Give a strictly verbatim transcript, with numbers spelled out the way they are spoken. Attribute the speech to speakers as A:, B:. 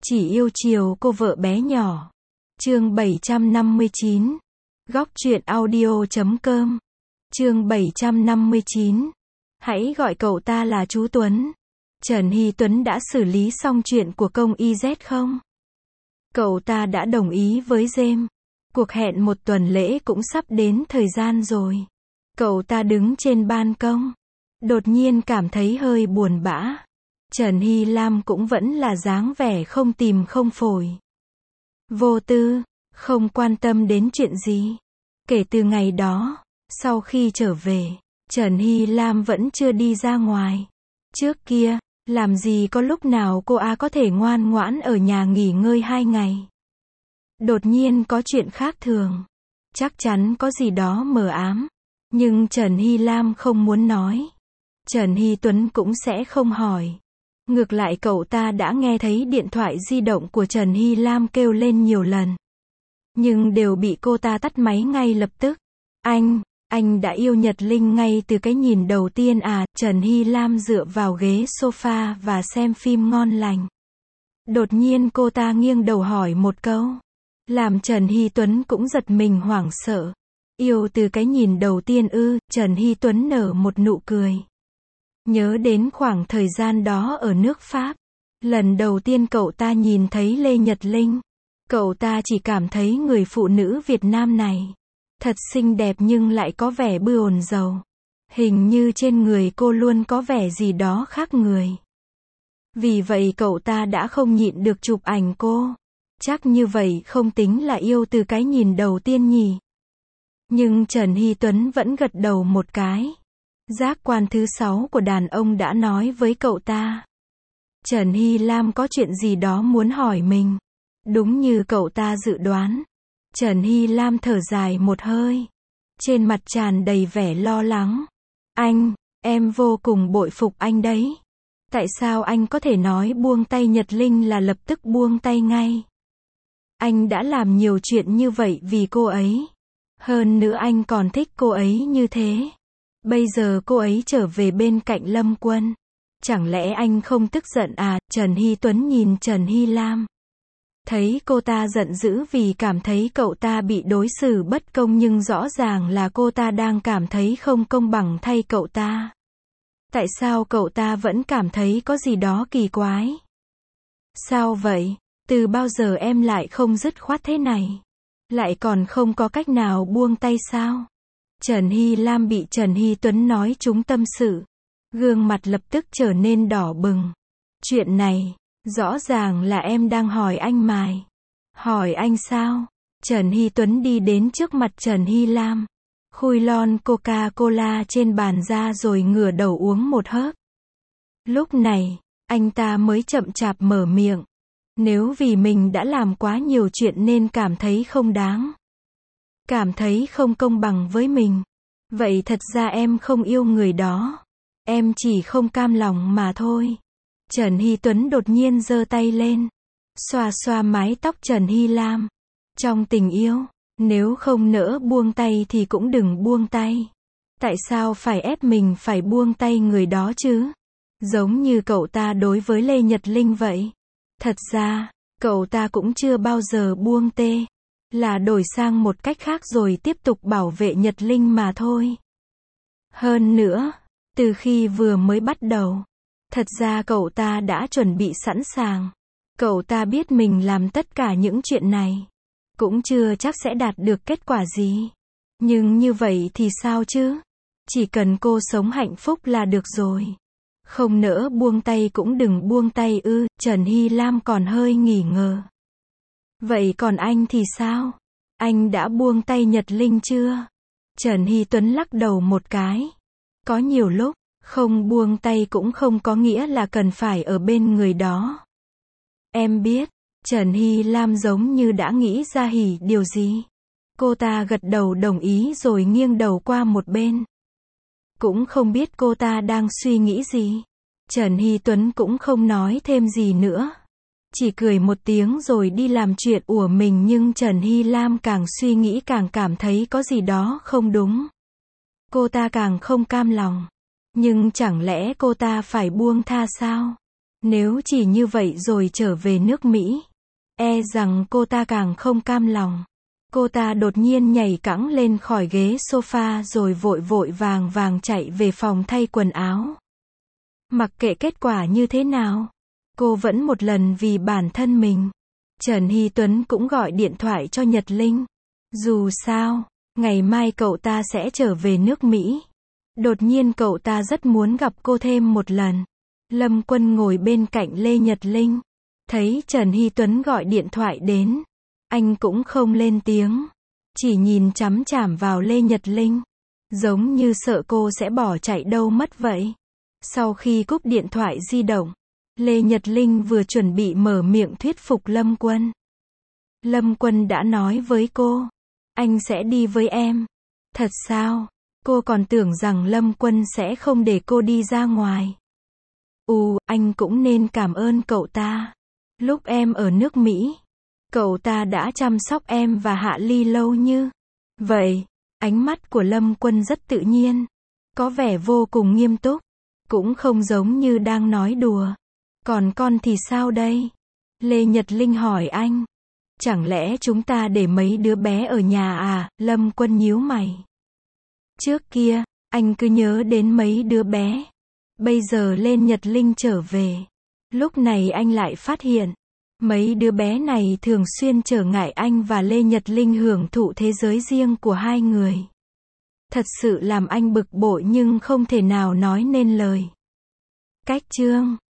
A: Chỉ yêu chiều cô vợ bé nhỏ. Chương bảy trăm năm mươi chín. Góc truyện audio chấm com. Chương bảy trăm năm mươi chín. Hãy gọi cậu ta là chú Tuấn. Trần Hy Tuấn đã xử lý xong chuyện của công y Z không? Cậu ta đã đồng ý với James. Cuộc hẹn một tuần lễ cũng sắp đến thời gian rồi. Cậu ta đứng trên ban công. Đột nhiên cảm thấy hơi buồn bã. Trần Hy Lam cũng vẫn là dáng vẻ không tìm không phổi. Vô tư, không quan tâm đến chuyện gì. Kể từ ngày đó, sau khi trở về, Trần Hy Lam vẫn chưa đi ra ngoài. Trước kia, làm gì có lúc nào cô A có thể ngoan ngoãn ở nhà nghỉ ngơi hai ngày. Đột nhiên có chuyện khác thường. Chắc chắn có gì đó mờ ám. Nhưng Trần Hy Lam không muốn nói. Trần Hy Tuấn cũng sẽ không hỏi. Ngược lại cậu ta đã nghe thấy điện thoại di động của Trần Hy Lam kêu lên nhiều lần. Nhưng đều bị cô ta tắt máy ngay lập tức. Anh, anh đã yêu Nhật Linh ngay từ cái nhìn đầu tiên à? Trần Hy Lam dựa vào ghế sofa và xem phim ngon lành. Đột nhiên cô ta nghiêng đầu hỏi một câu. Làm Trần Hy Tuấn cũng giật mình hoảng sợ. Yêu từ cái nhìn đầu tiên ư? Trần Hy Tuấn nở một nụ cười. Nhớ đến khoảng thời gian đó ở nước Pháp. Lần đầu tiên cậu ta nhìn thấy Lê Nhật Linh. Cậu ta chỉ cảm thấy người phụ nữ Việt Nam này thật xinh đẹp nhưng lại có vẻ bươn giàu. Hình như trên người cô luôn có vẻ gì đó khác người. Vì vậy cậu ta đã không nhịn được chụp ảnh cô. Chắc như vậy không tính là yêu từ cái nhìn đầu tiên nhỉ. Nhưng Trần Hy Tuấn vẫn gật đầu một cái. Giác quan thứ sáu của đàn ông đã nói với cậu ta. Trần Hy Lam có chuyện gì đó muốn hỏi mình. Đúng như cậu ta dự đoán. Trần Hy Lam thở dài một hơi. Trên mặt tràn đầy vẻ lo lắng. Anh, em vô cùng bội phục anh đấy. Tại sao anh có thể nói buông tay Nhật Linh là lập tức buông tay ngay? Anh đã làm nhiều chuyện như vậy vì cô ấy. Hơn nữa anh còn thích cô ấy như thế. Bây giờ cô ấy trở về bên cạnh Lâm Quân. Chẳng lẽ anh không tức giận à? Trần Hy Tuấn nhìn Trần Hy Lam. Thấy cô ta giận dữ vì cảm thấy cậu ta bị đối xử bất công nhưng rõ ràng là cô ta đang cảm thấy không công bằng thay cậu ta. Tại sao cậu ta vẫn cảm thấy có gì đó kỳ quái? Sao vậy? Từ bao giờ em lại không dứt khoát thế này? Lại còn không có cách nào buông tay sao? Trần Hy Lam bị Trần Hy Tuấn nói trúng tâm sự. Gương mặt lập tức trở nên đỏ bừng. Chuyện này, rõ ràng là em đang hỏi anh mài. Hỏi anh sao? Trần Hy Tuấn đi đến trước mặt Trần Hy Lam. Khui lon Coca-Cola trên bàn ra rồi ngửa đầu uống một hớp. Lúc này, anh ta mới chậm chạp mở miệng. Nếu vì mình đã làm quá nhiều chuyện nên cảm thấy không đáng. Cảm thấy không công bằng với mình. Vậy thật ra em không yêu người đó. Em chỉ không cam lòng mà thôi. Trần Hy Tuấn đột nhiên giơ tay lên. Xoa xoa mái tóc Trần Hy Lam. Trong tình yêu, nếu không nỡ buông tay thì cũng đừng buông tay. Tại sao phải ép mình phải buông tay người đó chứ? Giống như cậu ta đối với Lê Nhật Linh vậy. Thật ra, cậu ta cũng chưa bao giờ buông tê. Là đổi sang một cách khác rồi tiếp tục bảo vệ Nhật Linh mà thôi. Hơn nữa, từ khi vừa mới bắt đầu, thật ra cậu ta đã chuẩn bị sẵn sàng. Cậu ta biết mình làm tất cả những chuyện này cũng chưa chắc sẽ đạt được kết quả gì. Nhưng như vậy thì sao chứ? Chỉ cần cô sống hạnh phúc là được rồi. Không nỡ buông tay cũng đừng buông tay ư? Trần Hy Lam còn hơi nghi ngờ. Vậy còn anh thì sao? Anh đã buông tay Nhật Linh chưa? Trần Hy Tuấn lắc đầu một cái. Có nhiều lúc, không buông tay cũng không có nghĩa là cần phải ở bên người đó. Em biết. Trần Hy Lam giống như đã nghĩ ra hỉ điều gì. Cô ta gật đầu đồng ý rồi nghiêng đầu qua một bên. Cũng không biết cô ta đang suy nghĩ gì. Trần Hy Tuấn cũng không nói thêm gì nữa. Chỉ cười một tiếng rồi đi làm chuyện của mình nhưng Trần Hy Lam càng suy nghĩ càng cảm thấy có gì đó không đúng. Cô ta càng không cam lòng. Nhưng chẳng lẽ cô ta phải buông tha sao? Nếu chỉ như vậy rồi trở về nước Mỹ, e rằng cô ta càng không cam lòng. Cô ta đột nhiên nhảy cẫng lên khỏi ghế sofa rồi vội vội vàng vàng chạy về phòng thay quần áo. Mặc kệ kết quả như thế nào, cô vẫn một lần vì bản thân mình. Trần Hy Tuấn cũng gọi điện thoại cho Nhật Linh. Dù sao, ngày mai cậu ta sẽ trở về nước Mỹ. Đột nhiên cậu ta rất muốn gặp cô thêm một lần. Lâm Quân ngồi bên cạnh Lê Nhật Linh. Thấy Trần Hy Tuấn gọi điện thoại đến. Anh cũng không lên tiếng. Chỉ nhìn chằm chằm vào Lê Nhật Linh. Giống như sợ cô sẽ bỏ chạy đâu mất vậy. Sau khi cúp điện thoại di động, Lê Nhật Linh vừa chuẩn bị mở miệng thuyết phục Lâm Quân. Lâm Quân đã nói với cô, anh sẽ đi với em. Thật sao? Cô còn tưởng rằng Lâm Quân sẽ không để cô đi ra ngoài. Ừ, anh cũng nên cảm ơn cậu ta. Lúc em ở nước Mỹ, cậu ta đã chăm sóc em và Hạ Ly lâu như vậy. Ánh mắt của Lâm Quân rất tự nhiên, có vẻ vô cùng nghiêm túc, cũng không giống như đang nói đùa. Còn con thì sao đây? Lê Nhật Linh hỏi anh. Chẳng lẽ chúng ta để mấy đứa bé ở nhà à? Lâm Quân nhíu mày. Trước kia, anh cứ nhớ đến mấy đứa bé. Bây giờ Lê Nhật Linh trở về. Lúc này anh lại phát hiện, mấy đứa bé này thường xuyên trở ngại anh và Lê Nhật Linh hưởng thụ thế giới riêng của hai người. Thật sự làm anh bực bội nhưng không thể nào nói nên lời. Cách chương